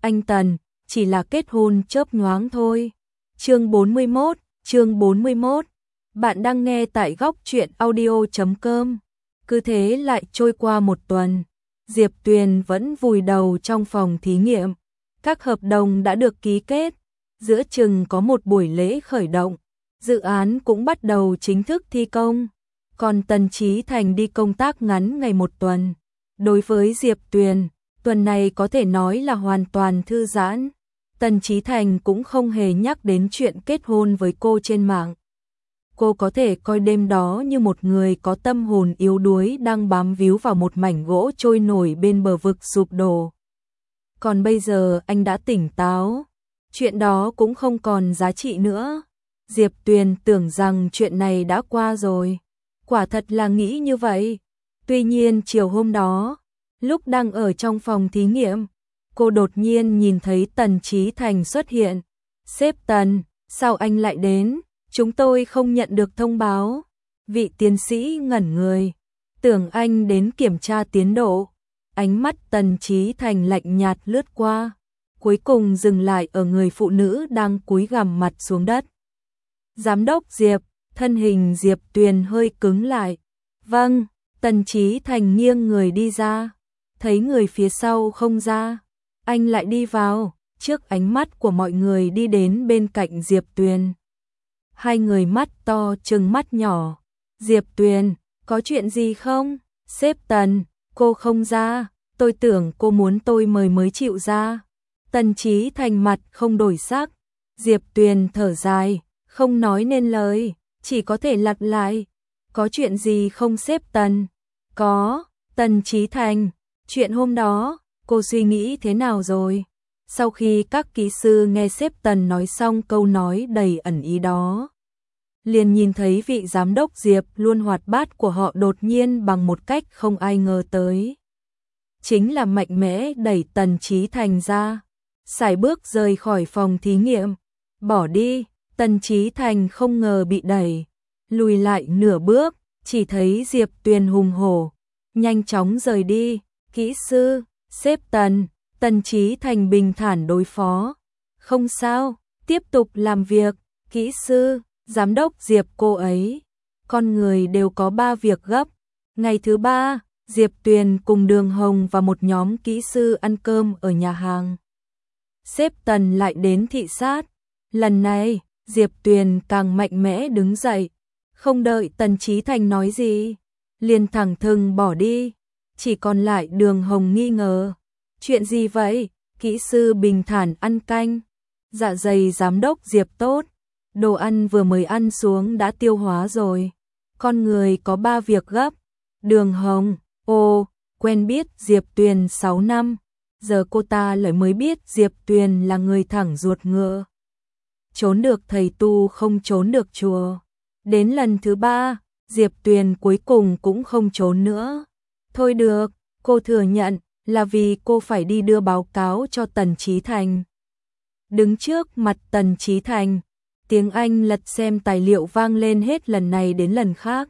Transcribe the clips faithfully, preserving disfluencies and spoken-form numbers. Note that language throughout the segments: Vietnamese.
anh Tần, chỉ là kết hôn chớp nhoáng thôi. Chương bốn mươi mốt, chương bốn mươi mốt. Bạn đang nghe tại góc truyện audio chấm com. Cứ thế lại trôi qua một tuần, Diệp Tuyền vẫn vùi đầu trong phòng thí nghiệm. Các hợp đồng đã được ký kết, giữa chừng có một buổi lễ khởi động, dự án cũng bắt đầu chính thức thi công. Còn Tần Chí Thành đi công tác ngắn ngày một tuần. Đối với Diệp Tuyền, tuần này có thể nói là hoàn toàn thư giãn. Tần Chí Thành cũng không hề nhắc đến chuyện kết hôn với cô trên mạng. Cô có thể coi đêm đó như một người có tâm hồn yếu đuối đang bám víu vào một mảnh gỗ trôi nổi bên bờ vực sụp đổ. Còn bây giờ anh đã tỉnh táo, chuyện đó cũng không còn giá trị nữa. Diệp Tuyền tưởng rằng chuyện này đã qua rồi, quả thật là nghĩ như vậy. Tuy nhiên chiều hôm đó, lúc đang ở trong phòng thí nghiệm, cô đột nhiên nhìn thấy Tần Chí Thành xuất hiện. Sếp Tần, sao anh lại đến? Chúng tôi không nhận được thông báo. Vị tiến sĩ ngẩn người, tưởng anh đến kiểm tra tiến độ. Ánh mắt Tần Chí Thành lạnh nhạt lướt qua, cuối cùng dừng lại ở người phụ nữ đang cúi gằm mặt xuống đất. Giám đốc Diệp, thân hình Diệp Tuyền hơi cứng lại. Vâng, Tần Chí Thành nghiêng người đi ra, thấy người phía sau không ra, anh lại đi vào, trước ánh mắt của mọi người đi đến bên cạnh Diệp Tuyền. Hai người mắt to trừng mắt nhỏ. Diệp Tuyền, có chuyện gì không? Sếp Tần, cô không ra, tôi tưởng cô muốn tôi mời mới chịu ra. Tần Chí Thành mặt không đổi sắc. Diệp Tuyền thở dài, không nói nên lời, chỉ có thể lặp lại. Có chuyện gì không sếp Tần? Có. Tần Chí Thành, chuyện hôm đó, cô suy nghĩ thế nào rồi? Sau khi các kỹ sư nghe sếp Tần nói xong câu nói đầy ẩn ý đó, liền nhìn thấy vị giám đốc Diệp luôn hoạt bát của họ đột nhiên bằng một cách không ai ngờ tới. Chính là mạnh mẽ đẩy Tần Chí Thành ra, sải bước rời khỏi phòng thí nghiệm. Bỏ đi. Tần Chí Thành không ngờ bị đẩy, lùi lại nửa bước, chỉ thấy Diệp Tuyền hùng hổ, nhanh chóng rời đi. Kỹ sư, sếp Tần. Tần Chí Thành bình thản đối phó. Không sao, tiếp tục làm việc. Kỹ sư, giám đốc Diệp cô ấy. Con người đều có ba việc gấp. Ngày thứ ba, Diệp Tuyền cùng Đường Hồng và một nhóm kỹ sư ăn cơm ở nhà hàng. Sếp Tần lại đến thị sát. Lần này, Diệp Tuyền càng mạnh mẽ đứng dậy. Không đợi Tần Chí Thành nói gì, liền thẳng thừng bỏ đi. Chỉ còn lại Đường Hồng nghi ngờ. Chuyện gì vậy? Kỹ sư bình thản ăn canh. Dạ dày giám đốc Diệp tốt. Đồ ăn vừa mới ăn xuống đã tiêu hóa rồi. Con người có ba việc gấp. Đường Hồng, ồ, quen biết Diệp Tuyền sáu năm. Giờ cô ta lại mới biết Diệp Tuyền là người thẳng ruột ngựa. Trốn được thầy tu không trốn được chùa. Đến lần thứ ba, Diệp Tuyền cuối cùng cũng không trốn nữa. Thôi được, cô thừa nhận là vì cô phải đi đưa báo cáo cho Tần Chí Thành. Đứng trước mặt Tần Chí Thành, tiếng Anh lật xem tài liệu vang lên hết lần này đến lần khác.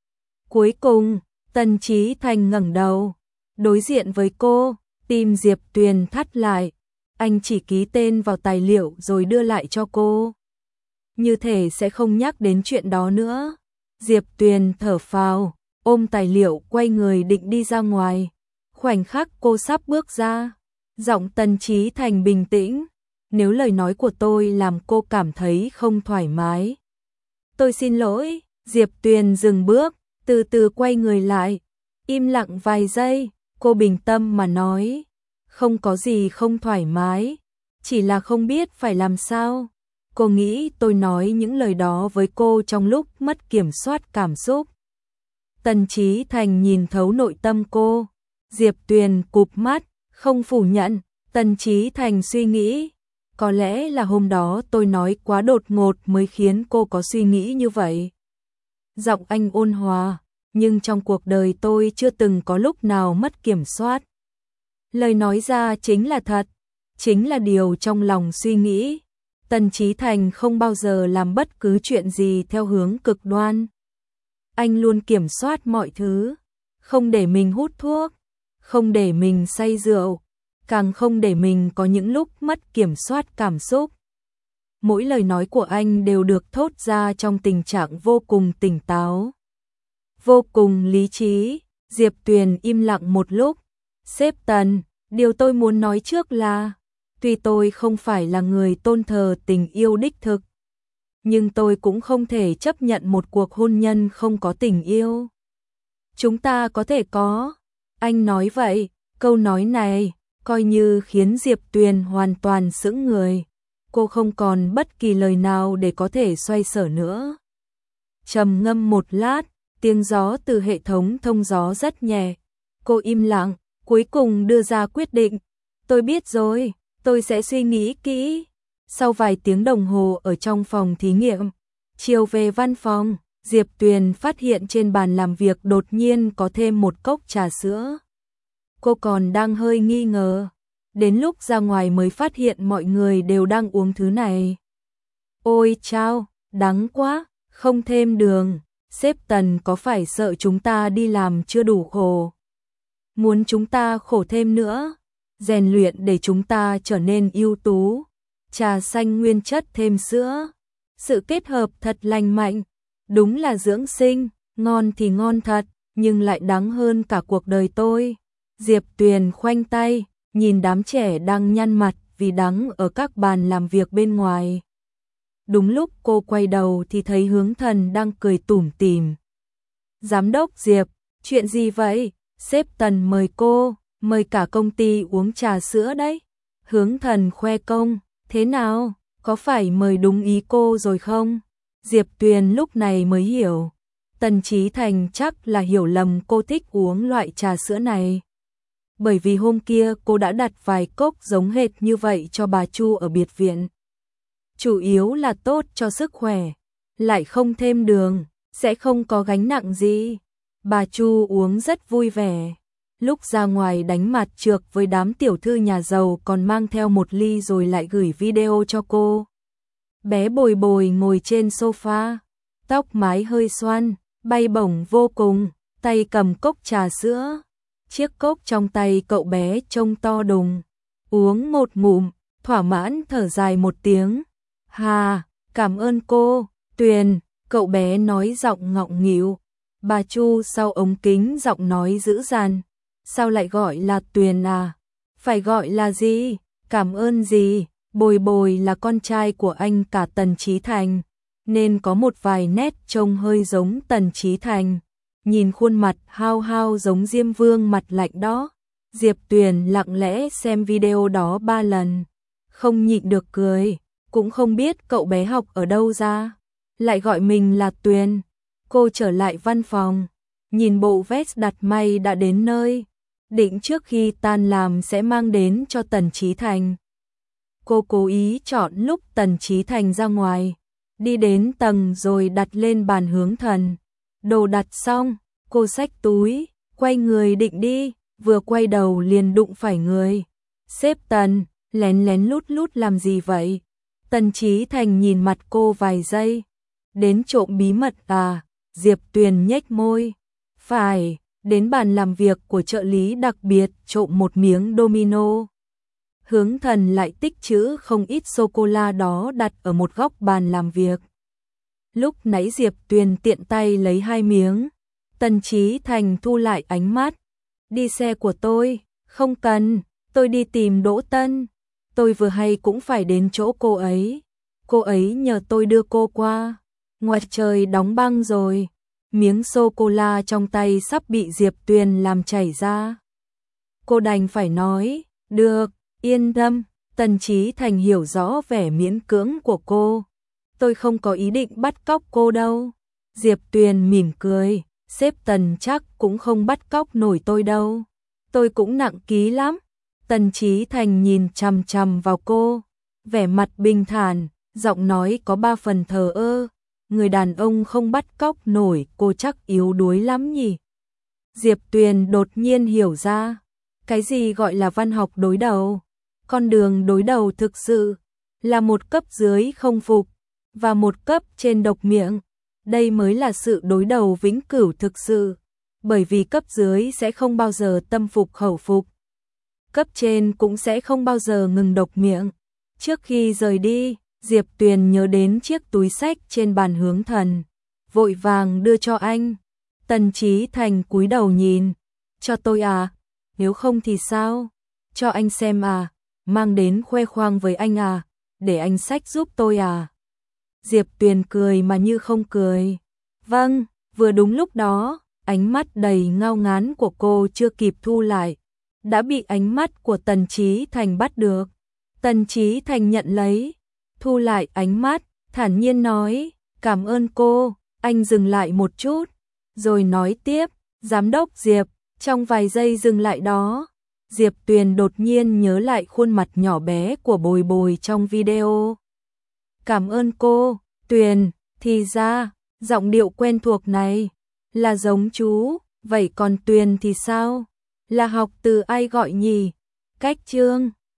Cuối cùng, Tần Chí Thành ngẩng đầu, đối diện với cô, tim Diệp Tuyền thắt lại. Anh chỉ ký tên vào tài liệu rồi đưa lại cho cô, như thể sẽ không nhắc đến chuyện đó nữa. Diệp Tuyền thở phào, ôm tài liệu quay người định đi ra ngoài. Khoảnh khắc cô sắp bước ra, giọng Tần Chí Thành bình tĩnh. Nếu lời nói của tôi làm cô cảm thấy không thoải mái, tôi xin lỗi. Diệp Tuyền dừng bước, từ từ quay người lại. Im lặng vài giây, cô bình tâm mà nói. Không có gì không thoải mái, chỉ là không biết phải làm sao. Cô nghĩ tôi nói những lời đó với cô trong lúc mất kiểm soát cảm xúc. Tần Chí Thành nhìn thấu nội tâm cô. Diệp Tuyền cụp mắt, không phủ nhận. Tần Chí Thành suy nghĩ, có lẽ là hôm đó tôi nói quá đột ngột mới khiến cô có suy nghĩ như vậy. Giọng anh ôn hòa, nhưng trong cuộc đời tôi chưa từng có lúc nào mất kiểm soát. Lời nói ra chính là thật, chính là điều trong lòng suy nghĩ. Tần Chí Thành không bao giờ làm bất cứ chuyện gì theo hướng cực đoan. Anh luôn kiểm soát mọi thứ, không để mình hút thuốc, không để mình say rượu, càng không để mình có những lúc mất kiểm soát cảm xúc. Mỗi lời nói của anh đều được thốt ra trong tình trạng vô cùng tỉnh táo, vô cùng lý trí. Diệp Tuyền im lặng một lúc. Sếp Tần, điều tôi muốn nói trước là, tuy tôi không phải là người tôn thờ tình yêu đích thực, nhưng tôi cũng không thể chấp nhận một cuộc hôn nhân không có tình yêu. Chúng ta có thể có. Anh nói vậy, câu nói này coi như khiến Diệp Tuyền hoàn toàn sững người. Cô không còn bất kỳ lời nào để có thể xoay sở nữa. Trầm ngâm một lát, tiếng gió từ hệ thống thông gió rất nhẹ. Cô im lặng, cuối cùng đưa ra quyết định. Tôi biết rồi, tôi sẽ suy nghĩ kỹ. Sau vài tiếng đồng hồ ở trong phòng thí nghiệm, chiều về văn phòng, Diệp Tuyền phát hiện trên bàn làm việc đột nhiên có thêm một cốc trà sữa. Cô còn đang hơi nghi ngờ, đến lúc ra ngoài mới phát hiện mọi người đều đang uống thứ này. Ôi chao, đắng quá, không thêm đường. Sếp Tần có phải sợ chúng ta đi làm chưa đủ khổ, muốn chúng ta khổ thêm nữa, rèn luyện để chúng ta trở nên ưu tú. Trà xanh nguyên chất thêm sữa, sự kết hợp thật lành mạnh, đúng là dưỡng sinh, ngon thì ngon thật, nhưng lại đắng hơn cả cuộc đời tôi. Diệp Tuyền khoanh tay, nhìn đám trẻ đang nhăn mặt vì đắng ở các bàn làm việc bên ngoài. Đúng lúc cô quay đầu thì thấy Hướng Thần đang cười tủm tỉm. Giám đốc Diệp, chuyện gì vậy? Sếp Tần mời cô, mời cả công ty uống trà sữa đấy. Hướng Thần khoe công, thế nào, có phải mời đúng ý cô rồi không? Diệp Tuyền lúc này mới hiểu. Tần Chí Thành chắc là hiểu lầm cô thích uống loại trà sữa này. Bởi vì hôm kia cô đã đặt vài cốc giống hệt như vậy cho bà Chu ở biệt viện. Chủ yếu là tốt cho sức khỏe, lại không thêm đường, sẽ không có gánh nặng gì. Bà Chu uống rất vui vẻ. Lúc ra ngoài đánh mặt trược với đám tiểu thư nhà giàu còn mang theo một ly rồi lại gửi video cho cô. Bé Bồi Bồi ngồi trên sofa, tóc mái hơi xoăn, bay bổng vô cùng, tay cầm cốc trà sữa. Chiếc cốc trong tay cậu bé trông to đùng, uống một ngụm, thỏa mãn thở dài một tiếng. Hà, cảm ơn cô, Tuyền, cậu bé nói giọng ngọng nghịu. Bà Chu sau ống kính giọng nói dữ dằn. Sao lại gọi là Tuyền à? Phải gọi là gì? Cảm ơn gì? Bồi Bồi là con trai của anh cả Tần Chí Thành, nên có một vài nét trông hơi giống Tần Chí Thành. Nhìn khuôn mặt hao hao giống Diêm Vương mặt lạnh đó. Diệp Tuyền lặng lẽ xem video đó ba lần, không nhịn được cười, cũng không biết cậu bé học ở đâu ra, lại gọi mình là Tuyền. Cô trở lại văn phòng, nhìn bộ vest đặt may đã đến nơi, định trước khi tan làm sẽ mang đến cho Tần Chí Thành. Cô cố ý chọn lúc Tần Chí Thành ra ngoài, đi đến tầng rồi đặt lên bàn Hướng Thần. Đồ đặt xong, cô xách túi, quay người định đi, vừa quay đầu liền đụng phải người. Sếp Tần, lén lén lút lút làm gì vậy? Tần Chí Thành nhìn mặt cô vài giây. Đến trộm bí mật à? Diệp Tuyền nhếch môi. Phải, đến bàn làm việc của trợ lý đặc biệt trộm một miếng domino. Hướng Thần lại tích trữ không ít sô-cô-la đó đặt ở một góc bàn làm việc. Lúc nãy Diệp Tuyền tiện tay lấy hai miếng. Tần Chí Thành thu lại ánh mắt. Đi xe của tôi, không cần, tôi đi tìm Đỗ Tân. Tôi vừa hay cũng phải đến chỗ cô ấy. Cô ấy nhờ tôi đưa cô qua. Ngoài trời đóng băng rồi. Miếng sô-cô-la trong tay sắp bị Diệp Tuyền làm chảy ra. Cô đành phải nói, được, yên tâm. Tần Chí Thành hiểu rõ vẻ miễn cưỡng của cô. Tôi không có ý định bắt cóc cô đâu. Diệp Tuyền mỉm cười, sếp Tần chắc cũng không bắt cóc nổi tôi đâu. Tôi cũng nặng ký lắm. Tần Chí Thành nhìn chằm chằm vào cô, vẻ mặt bình thản, giọng nói có ba phần thờ ơ. Người đàn ông không bắt cóc nổi cô chắc yếu đuối lắm nhỉ. Diệp Tuyền đột nhiên hiểu ra, cái gì gọi là văn học đối đầu. Con đường đối đầu thực sự là một cấp dưới không phục và một cấp trên độc miệng. Đây mới là sự đối đầu vĩnh cửu thực sự, bởi vì cấp dưới sẽ không bao giờ tâm phục khẩu phục. cấp trên cũng sẽ không bao giờ ngừng độc miệng. Trước khi rời đi, Diệp Tuyền nhớ đến chiếc túi xách trên bàn hướng thần, vội vàng đưa cho anh. Tần Chí Thành cúi đầu nhìn, cho tôi à, nếu không thì sao? Cho anh xem à, mang đến khoe khoang với anh à, để anh xách giúp tôi à? Diệp Tuyền cười mà như không cười. Vâng, vừa đúng lúc đó, ánh mắt đầy ngao ngán của cô chưa kịp thu lại, đã bị ánh mắt của Tần Chí Thành bắt được. Tần Chí Thành nhận lấy, thu lại ánh mắt, thản nhiên nói, cảm ơn cô. Anh dừng lại một chút, rồi nói tiếp, giám đốc Diệp. Trong vài giây dừng lại đó, Diệp Tuyền đột nhiên nhớ lại khuôn mặt nhỏ bé của Bồi Bồi trong video. Cảm ơn cô, Tuyền, thì ra, giọng điệu quen thuộc này là giống chú, vậy còn Tuyền thì sao? Là học từ ai gọi nhỉ? Cách Trương